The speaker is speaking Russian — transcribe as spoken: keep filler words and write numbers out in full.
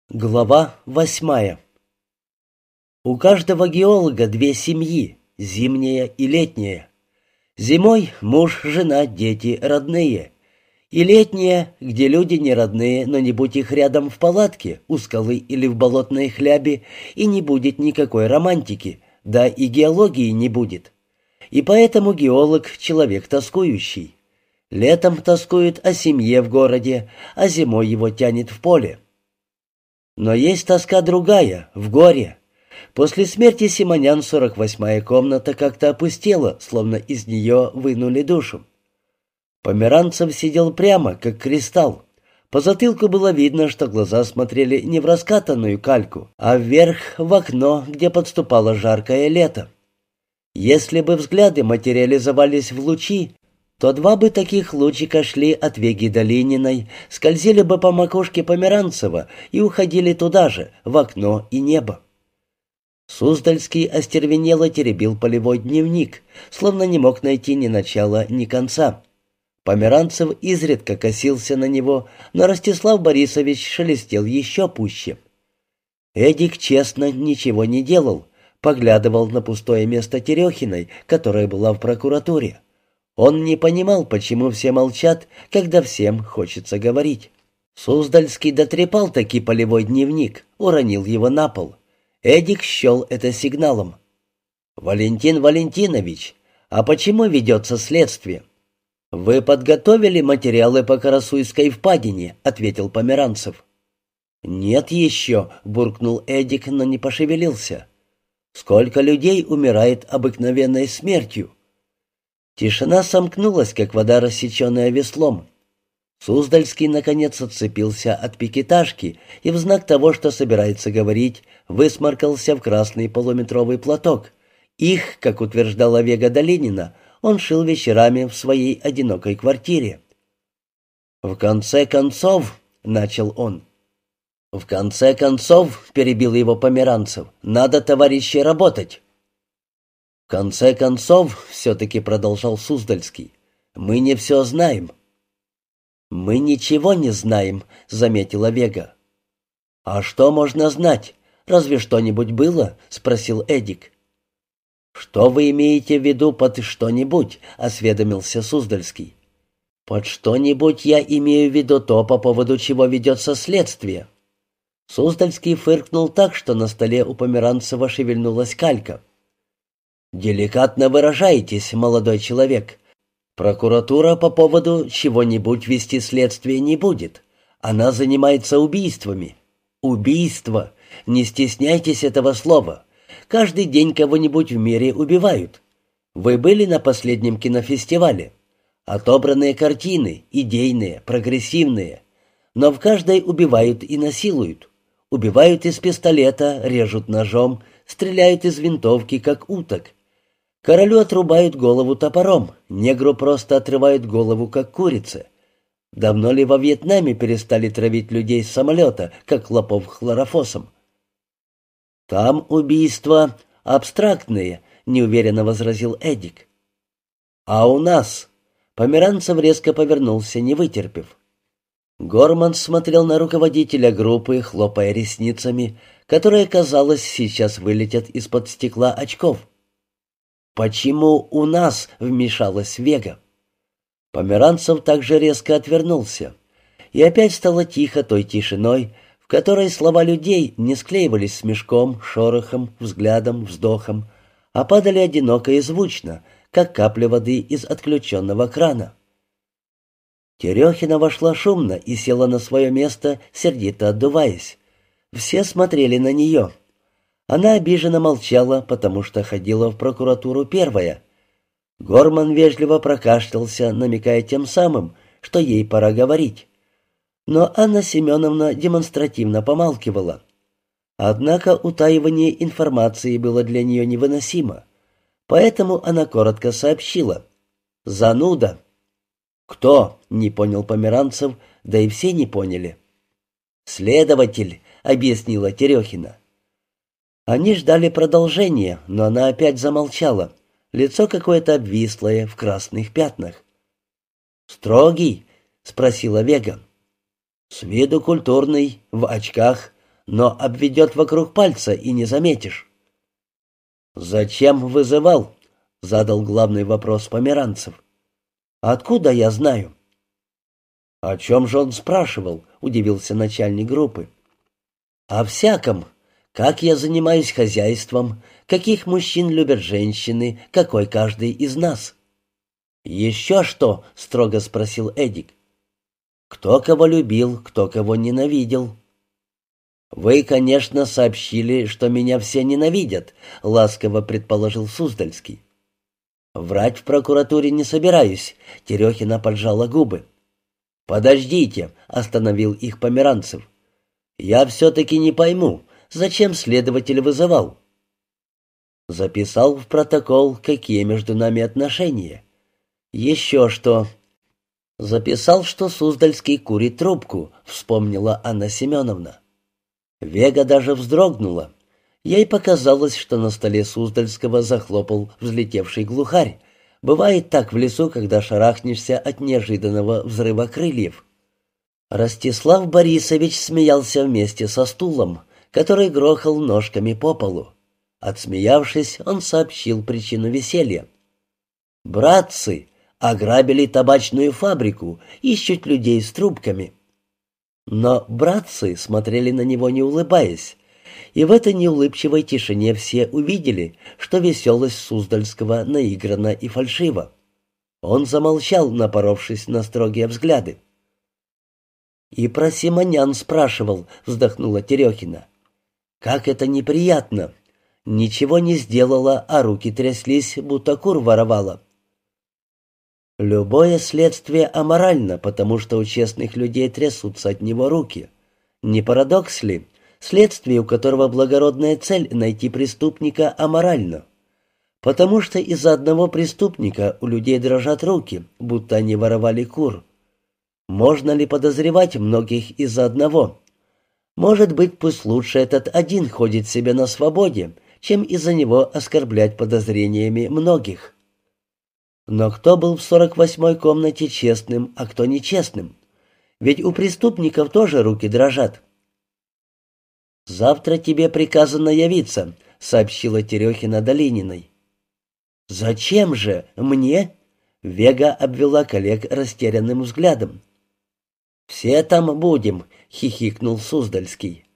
Глава восьмая. У каждого геолога две семьи, зимняя и летняя. Зимой муж, жена, дети, родные. И летняя, где люди не родные, но не будь их рядом в палатке, у скалы или в болотной хлябе, и не будет никакой романтики, да и геологии не будет. И поэтому геолог — человек тоскующий. Летом тоскует о семье в городе, а зимой его тянет в поле. Но есть тоска другая, в горе. После смерти Симонян сорок восьмая комната как-то опустела, словно из нее вынули душу. Померанцев сидел прямо, как кристалл. По затылку было видно, что глаза смотрели не в раскатанную кальку, а вверх, в окно, где подступало жаркое лето. Если бы взгляды материализовались в лучи, то два бы таких лучика шли от Веги Долининой, скользили бы по макушке Померанцева и уходили туда же, в окно и небо. Суздальский остервенело теребил полевой дневник, словно не мог найти ни начала, ни конца. Померанцев изредка косился на него, но Ростислав Борисович шелестел еще пуще. Эдик честно ничего не делал, поглядывал на пустое место Терехиной, которая была в прокуратуре. Он не понимал, почему все молчат, когда всем хочется говорить. Суздальский дотрепал таки полевой дневник, уронил его на пол. Эдик счел это сигналом. «Валентин Валентинович, а почему ведется следствие?» «Вы подготовили материалы по Карасуйской впадине», — ответил Померанцев. «Нет еще», — буркнул Эдик, но не пошевелился. «Сколько людей умирает обыкновенной смертью?» Тишина сомкнулась, как вода, рассеченная веслом. Суздальский, наконец, отцепился от пикетажки и в знак того, что собирается говорить, высморкался в красный полуметровый платок. Их, как утверждала Вега Долинина, он шил вечерами в своей одинокой квартире. «В конце концов», — начал он. «В конце концов», — перебил его Померанцев, — «надо, товарищи, работать». «В конце концов», — все-таки продолжал Суздальский, — «мы не все знаем». «Мы ничего не знаем», — заметила Вега. «А что можно знать? Разве что-нибудь было?» — спросил Эдик. «Что вы имеете в виду под что-нибудь?» — осведомился Суздальский. «Под что-нибудь я имею в виду то, по поводу чего ведется следствие». Суздальский фыркнул так, что на столе у Померанцева шевельнулась калька. «Деликатно выражаетесь, молодой человек. Прокуратура по поводу чего-нибудь вести следствие не будет. Она занимается убийствами. Убийство. Не стесняйтесь этого слова. Каждый день кого-нибудь в мире убивают. Вы были на последнем кинофестивале? Отобранные картины, идейные, прогрессивные. Но в каждой убивают и насилуют. Убивают из пистолета, режут ножом, стреляют из винтовки, как уток. Королю отрубают голову топором, негру просто отрывают голову, как курице. Давно ли во Вьетнаме перестали травить людей с самолета, как клопов хлорофосом? «Там убийства абстрактные», — неуверенно возразил Эдик. «А у нас?» — Померанцев резко повернулся, не вытерпев. Горман смотрел на руководителя группы, хлопая ресницами, которые, казалось, сейчас вылетят из-под стекла очков. «Почему у нас?» — вмешалась Вега. Померанцев также резко отвернулся. И опять стало тихо той тишиной, в которой слова людей не склеивались смешком, шорохом, взглядом, вздохом, а падали одиноко и звучно, как капля воды из отключенного крана. Терехина вошла шумно и села на свое место, сердито отдуваясь. Все смотрели на нее. Она обиженно молчала, потому что ходила в прокуратуру первая. Горман вежливо прокашлялся, намекая тем самым, что ей пора говорить. Но Анна Семеновна демонстративно помалкивала. Однако утаивание информации было для нее невыносимо. Поэтому она коротко сообщила. «Зануда». «Кто?» — не понял Померанцев, да и все не поняли. «Следователь», — объяснила Терехина. Они ждали продолжения, но она опять замолчала. Лицо какое-то обвислое, в красных пятнах. «Строгий?» — спросила Вега. «С виду культурный, в очках, но обведет вокруг пальца и не заметишь». «Зачем вызывал?» — задал главный вопрос Померанцев. «Откуда я знаю?» «О чем же он спрашивал?» — удивился начальник группы. «О всяком. Как я занимаюсь хозяйством, каких мужчин любят женщины, какой каждый из нас». «Еще что?» — строго спросил Эдик. «Кто кого любил, кто кого ненавидел». «Вы, конечно, сообщили, что меня все ненавидят», — ласково предположил Суздальский. «Врать в прокуратуре не собираюсь», — Терехина поджала губы. «Подождите», — остановил их Померанцев. «Я все-таки не пойму, зачем следователь вызывал?» «Записал в протокол, какие между нами отношения. Еще что...» «Записал, что Суздальский курит трубку», — вспомнила Анна Семеновна. Вега даже вздрогнула. Ей показалось, что на столе Суздальского захлопал взлетевший глухарь. Бывает так в лесу, когда шарахнешься от неожиданного взрыва крыльев. Ростислав Борисович смеялся вместе со стулом, который грохал ножками по полу. Отсмеявшись, он сообщил причину веселья. «Братцы ограбили табачную фабрику, ищут людей с трубками». Но братцы смотрели на него, не улыбаясь, и в этой неулыбчивой тишине все увидели, что веселость Суздальского наиграна и фальшива. Он замолчал, напоровшись на строгие взгляды. «И про Симонян спрашивал», — вздохнула Терехина. «Как это неприятно! Ничего не сделала, а руки тряслись, будто кур воровала». «Любое следствие аморально, потому что у честных людей трясутся от него руки. Не парадокс ли? Следствие, у которого благородная цель — найти преступника, аморально. Потому что из-за одного преступника у людей дрожат руки, будто они воровали кур. Можно ли подозревать многих из-за одного? Может быть, пусть лучше этот один ходит себе на свободе, чем из-за него оскорблять подозрениями многих». Но кто был в сорок восьмой комнате честным, а кто нечестным? Ведь у преступников тоже руки дрожат. «Завтра тебе приказано явиться», — сообщила Терехина Долининой. «Зачем же? Мне?» — Вега обвела коллег растерянным взглядом. «Все там будем», — хихикнул Суздальский.